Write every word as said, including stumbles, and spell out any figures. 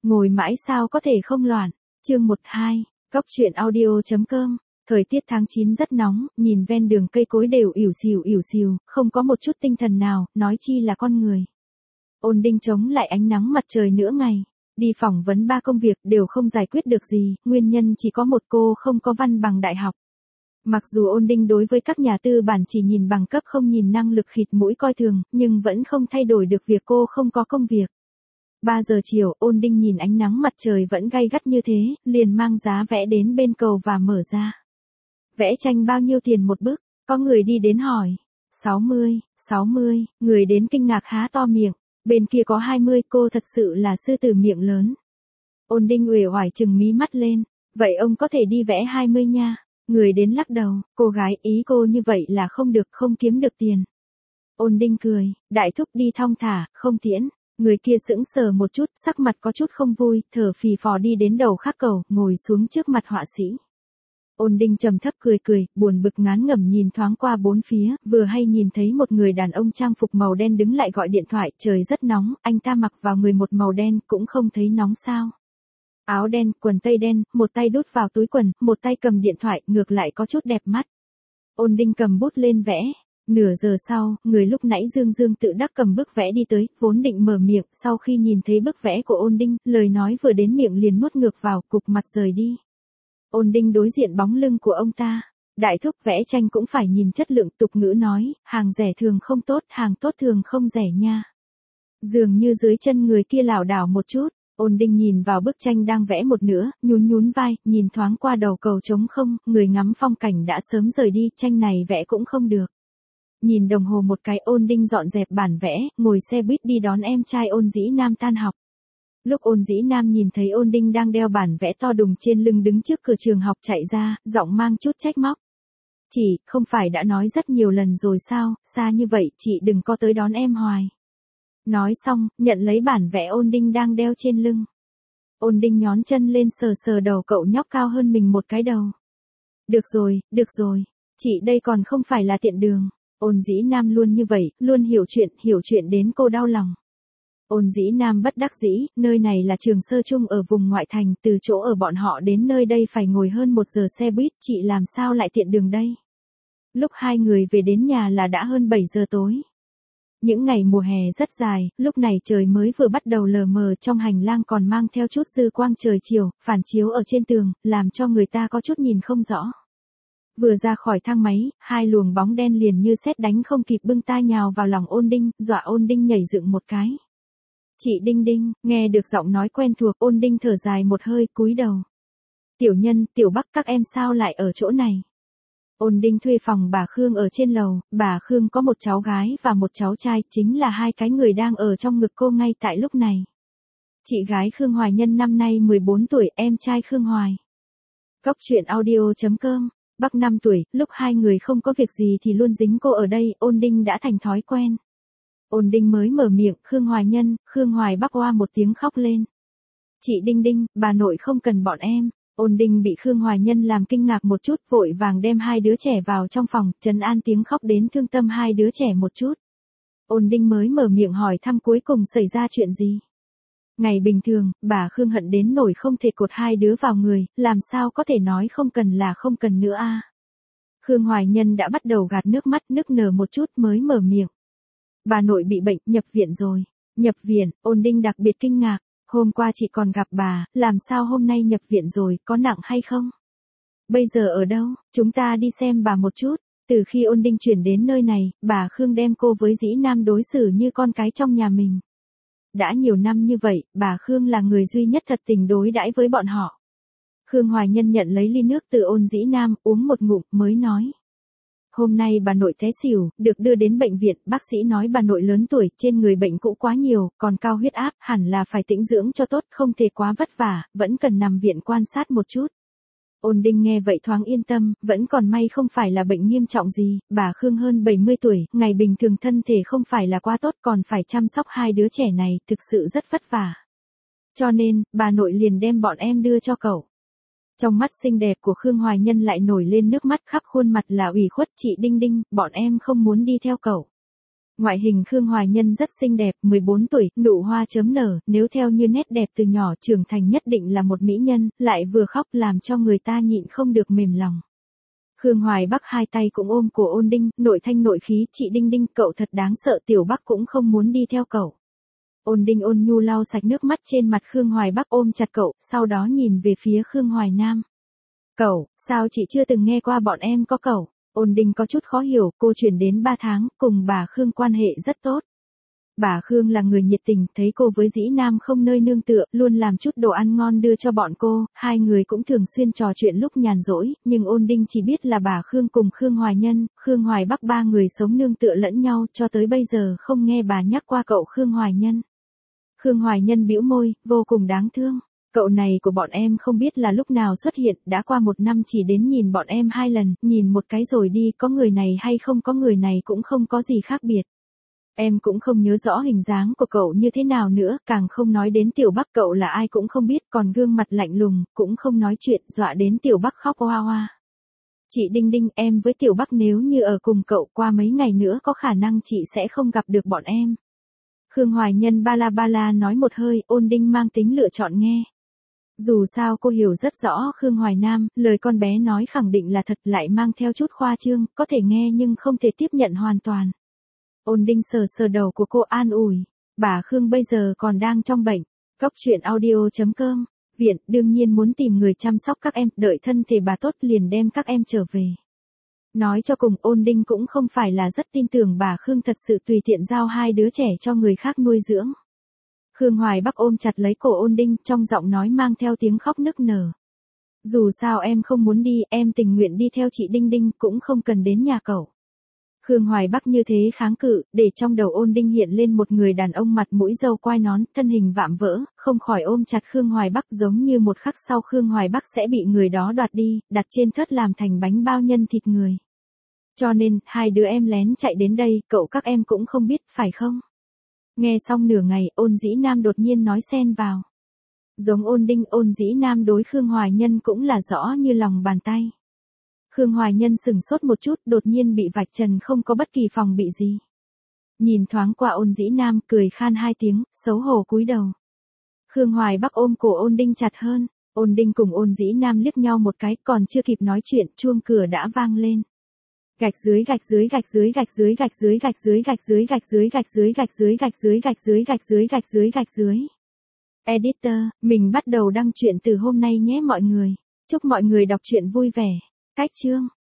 ngồi mãi sao có thể không loạn. Chương một hai, Cóc truyện audio chấm com. Thời tiết tháng chín rất nóng, nhìn ven đường cây cối đều ỉu xìu ỉu xìu, không có một chút tinh thần nào, nói chi là con người. Ôn Đinh chống lại ánh nắng mặt trời nửa ngày, đi phỏng vấn ba công việc đều không giải quyết được gì, nguyên nhân chỉ có một, cô không có văn bằng đại học. Mặc dù Ôn Đinh đối với các nhà tư bản chỉ nhìn bằng cấp không nhìn năng lực khịt mũi coi thường, nhưng vẫn không thay đổi được việc cô không có công việc. ba giờ chiều, Ôn Đinh nhìn ánh nắng mặt trời vẫn gay gắt như thế, liền mang giá vẽ đến bên cầu và mở ra. Vẽ tranh bao nhiêu tiền một bức? Có người đi đến hỏi. sáu mươi, sáu mươi, người đến kinh ngạc há to miệng. Bên kia có hai mươi, cô thật sự là sư tử miệng lớn. Ôn Đinh uể oải chừng mí mắt lên. Vậy ông có thể đi vẽ hai mươi nha. Người đến lắc đầu, cô gái, ý cô như vậy là không được, không kiếm được tiền. Ôn Đinh cười, đại thúc đi thong thả, không tiễn. Người kia sững sờ một chút, sắc mặt có chút không vui, thở phì phò đi đến đầu khác cầu, ngồi xuống trước mặt họa sĩ. Ôn Đinh trầm thấp cười cười, buồn bực ngán ngẩm nhìn thoáng qua bốn phía, vừa hay nhìn thấy một người đàn ông trang phục màu đen đứng lại gọi điện thoại, trời rất nóng, anh ta mặc vào người một màu đen, cũng không thấy nóng sao. Áo đen, quần tây đen, một tay đút vào túi quần, một tay cầm điện thoại, ngược lại có chút đẹp mắt. Ôn Đinh cầm bút lên vẽ. Nửa giờ sau, người lúc nãy dương dương tự đắc cầm bức vẽ đi tới, vốn định mở miệng, sau khi nhìn thấy bức vẽ của Ôn Đinh, lời nói vừa đến miệng liền nuốt ngược vào, cục mặt rời đi. Ôn Đinh đối diện bóng lưng của ông ta. Đại thúc, vẽ tranh cũng phải nhìn chất lượng, tục ngữ nói, hàng rẻ thường không tốt, hàng tốt thường không rẻ nha. Dường như dưới chân người kia lảo đảo một chút, Ôn Đinh nhìn vào bức tranh đang vẽ một nửa, nhún nhún vai, nhìn thoáng qua đầu cầu trống không, người ngắm phong cảnh đã sớm rời đi, tranh này vẽ cũng không được. Nhìn đồng hồ một cái, Ôn Đinh dọn dẹp bản vẽ, ngồi xe buýt đi đón em trai Ôn Dĩ Nam tan học. Lúc Ôn Dĩ Nam nhìn thấy Ôn Đinh đang đeo bản vẽ to đùng trên lưng đứng trước cửa trường học chạy ra, giọng mang chút trách móc. Chị, không phải đã nói rất nhiều lần rồi sao, xa như vậy, chị đừng có tới đón em hoài. Nói xong, nhận lấy bản vẽ Ôn Đinh đang đeo trên lưng. Ôn Đinh nhón chân lên sờ sờ đầu cậu nhóc cao hơn mình một cái đầu. Được rồi, được rồi, chị đây còn không phải là tiện đường. Ôn Dĩ Nam luôn như vậy, luôn hiểu chuyện, hiểu chuyện đến cô đau lòng. Ôn Dĩ Nam bất đắc dĩ, nơi này là trường sơ trung ở vùng ngoại thành, từ chỗ ở bọn họ đến nơi đây phải ngồi hơn một giờ xe buýt, chị làm sao lại tiện đường đây? Lúc hai người về đến nhà là đã hơn bảy giờ tối. Những ngày mùa hè rất dài, lúc này trời mới vừa bắt đầu lờ mờ, trong hành lang còn mang theo chút dư quang trời chiều, phản chiếu ở trên tường, làm cho người ta có chút nhìn không rõ. Vừa ra khỏi thang máy, hai luồng bóng đen liền như sét đánh không kịp bưng tai nhào vào lòng Ôn Đinh, dọa Ôn Đinh nhảy dựng một cái. Chị Đinh Đinh, nghe được giọng nói quen thuộc, Ôn Đinh thở dài một hơi, cúi đầu. Tiểu Nhân, Tiểu Bắc, các em sao lại ở chỗ này? Ôn Đinh thuê phòng bà Khương ở trên lầu, bà Khương có một cháu gái và một cháu trai, chính là hai cái người đang ở trong ngực cô ngay tại lúc này. Chị gái Khương Hoài Nhân năm nay mười bốn tuổi, em trai Khương Hoài. Cóc truyện audio chấm com. Bắc năm tuổi, lúc hai người không có việc gì thì luôn dính cô ở đây, Ôn Đinh đã thành thói quen. Ôn Đinh mới mở miệng, Khương Hoài Nhân, Khương Hoài Bắc oa một tiếng khóc lên. Chị Đinh Đinh, bà nội không cần bọn em. Ôn Đinh bị Khương Hoài Nhân làm kinh ngạc một chút, vội vàng đem hai đứa trẻ vào trong phòng, trấn an tiếng khóc đến thương tâm hai đứa trẻ một chút. Ôn Đinh mới mở miệng hỏi thăm cuối cùng xảy ra chuyện gì. Ngày bình thường, bà Khương hận đến nổi không thể cột hai đứa vào người, làm sao có thể nói không cần là không cần nữa a. Khương Hoài Nhân đã bắt đầu gạt nước mắt, nức nở một chút mới mở miệng. Bà nội bị bệnh, nhập viện rồi. Nhập viện, Ôn Đinh đặc biệt kinh ngạc. Hôm qua chị còn gặp bà, làm sao hôm nay nhập viện rồi, có nặng hay không? Bây giờ ở đâu, chúng ta đi xem bà một chút. Từ khi Ôn Đinh chuyển đến nơi này, bà Khương đem cô với Dĩ Nam đối xử như con cái trong nhà mình. Đã nhiều năm như vậy, bà Khương là người duy nhất thật tình đối đãi với bọn họ. Khương Hoài Nhân nhận lấy ly nước từ Ôn Dĩ Nam, uống một ngụm, mới nói. Hôm nay bà nội té xỉu, được đưa đến bệnh viện, bác sĩ nói bà nội lớn tuổi, trên người bệnh cũ quá nhiều, còn cao huyết áp, hẳn là phải tĩnh dưỡng cho tốt, không thể quá vất vả, vẫn cần nằm viện quan sát một chút. Ôn Đinh nghe vậy thoáng yên tâm, vẫn còn may không phải là bệnh nghiêm trọng gì, bà Khương hơn bảy mươi tuổi, ngày bình thường thân thể không phải là quá tốt, còn phải chăm sóc hai đứa trẻ này, thực sự rất vất vả. Cho nên, bà nội liền đem bọn em đưa cho cậu. Trong mắt xinh đẹp của Khương Hoài Nhân lại nổi lên nước mắt, khắp khuôn mặt là ủy khuất. Chị Đinh Đinh, bọn em không muốn đi theo cậu. Ngoại hình Khương Hoài Nhân rất xinh đẹp, mười bốn tuổi, nụ hoa chớm nở, nếu theo như nét đẹp từ nhỏ trưởng thành nhất định là một mỹ nhân, lại vừa khóc làm cho người ta nhịn không được mềm lòng. Khương Hoài Bắc hai tay cũng ôm cổ Ôn Đinh, nội thanh nội khí, chị Đinh Đinh, cậu thật đáng sợ, Tiểu Bắc cũng không muốn đi theo cậu. Ôn Đinh ôn nhu lau sạch nước mắt trên mặt Khương Hoài Bắc, ôm chặt cậu, sau đó nhìn về phía Khương Hoài Nam. Cậu, sao chị chưa từng nghe qua bọn em có cậu? Ôn Đinh có chút khó hiểu, cô chuyển đến ba tháng, cùng bà Khương quan hệ rất tốt. Bà Khương là người nhiệt tình, thấy cô với Dĩ Nam không nơi nương tựa, luôn làm chút đồ ăn ngon đưa cho bọn cô, hai người cũng thường xuyên trò chuyện lúc nhàn rỗi, nhưng Ôn Đinh chỉ biết là bà Khương cùng Khương Hoài Nhân, Khương Hoài Bắc ba người sống nương tựa lẫn nhau, cho tới bây giờ không nghe bà nhắc qua cậu Khương Hoài Nhân. Khương Hoài Nhân bĩu môi, vô cùng đáng thương. Cậu này của bọn em không biết là lúc nào xuất hiện, đã qua một năm chỉ đến nhìn bọn em hai lần, nhìn một cái rồi đi, có người này hay không có người này cũng không có gì khác biệt. Em cũng không nhớ rõ hình dáng của cậu như thế nào nữa, càng không nói đến Tiểu Bắc cậu là ai cũng không biết, còn gương mặt lạnh lùng, cũng không nói chuyện, dọa đến Tiểu Bắc khóc oa oa. Chị Đinh Đinh, em với Tiểu Bắc nếu như ở cùng cậu qua mấy ngày nữa có khả năng chị sẽ không gặp được bọn em. Khương Hoài Nhân ba la ba la nói một hơi, Ôn Đinh mang tính lựa chọn nghe. Dù sao cô hiểu rất rõ Khương Hoài Nam, lời con bé nói khẳng định là thật, lại mang theo chút khoa trương, có thể nghe nhưng không thể tiếp nhận hoàn toàn. Ôn Đinh sờ sờ đầu của cô an ủi, bà Khương bây giờ còn đang trong bệnh. Góc truyện audio chấm com, viện, đương nhiên muốn tìm người chăm sóc các em, đợi thân thể bà tốt liền đem các em trở về. Nói cho cùng, Ôn Đinh cũng không phải là rất tin tưởng bà Khương thật sự tùy tiện giao hai đứa trẻ cho người khác nuôi dưỡng. Khương Hoài Bắc ôm chặt lấy cổ Ôn Đinh, trong giọng nói mang theo tiếng khóc nức nở. Dù sao em không muốn đi, em tình nguyện đi theo chị Đinh Đinh, cũng không cần đến nhà cậu. Khương Hoài Bắc như thế kháng cự, để trong đầu Ôn Đinh hiện lên một người đàn ông mặt mũi râu quai nón, thân hình vạm vỡ, không khỏi ôm chặt Khương Hoài Bắc, giống như một khắc sau Khương Hoài Bắc sẽ bị người đó đoạt đi, đặt trên thớt làm thành bánh bao nhân thịt người. Cho nên, hai đứa em lén chạy đến đây, cậu các em cũng không biết, phải không? Nghe xong nửa ngày, Ôn Dĩ Nam đột nhiên nói xen vào. Giống Ôn Đinh, Ôn Dĩ Nam đối Khương Hoài Nhân cũng là rõ như lòng bàn tay. Khương Hoài Nhân sừng sốt một chút, đột nhiên bị vạch trần không có bất kỳ phòng bị gì. Nhìn thoáng qua Ôn Dĩ Nam, cười khan hai tiếng, xấu hổ cúi đầu. Khương Hoài Bắc ôm cổ Ôn Đinh chặt hơn, Ôn Đinh cùng Ôn Dĩ Nam liếc nhau một cái, còn chưa kịp nói chuyện, chuông cửa đã vang lên. Gạch dưới gạch dưới gạch dưới gạch dưới gạch dưới gạch dưới gạch dưới gạch dưới gạch dưới gạch dưới gạch dưới gạch dưới gạch dưới gạch dưới gạch dưới. Editor, mình bắt đầu đăng truyện từ hôm nay nhé mọi người. Chúc mọi người đọc truyện vui vẻ. Cách chương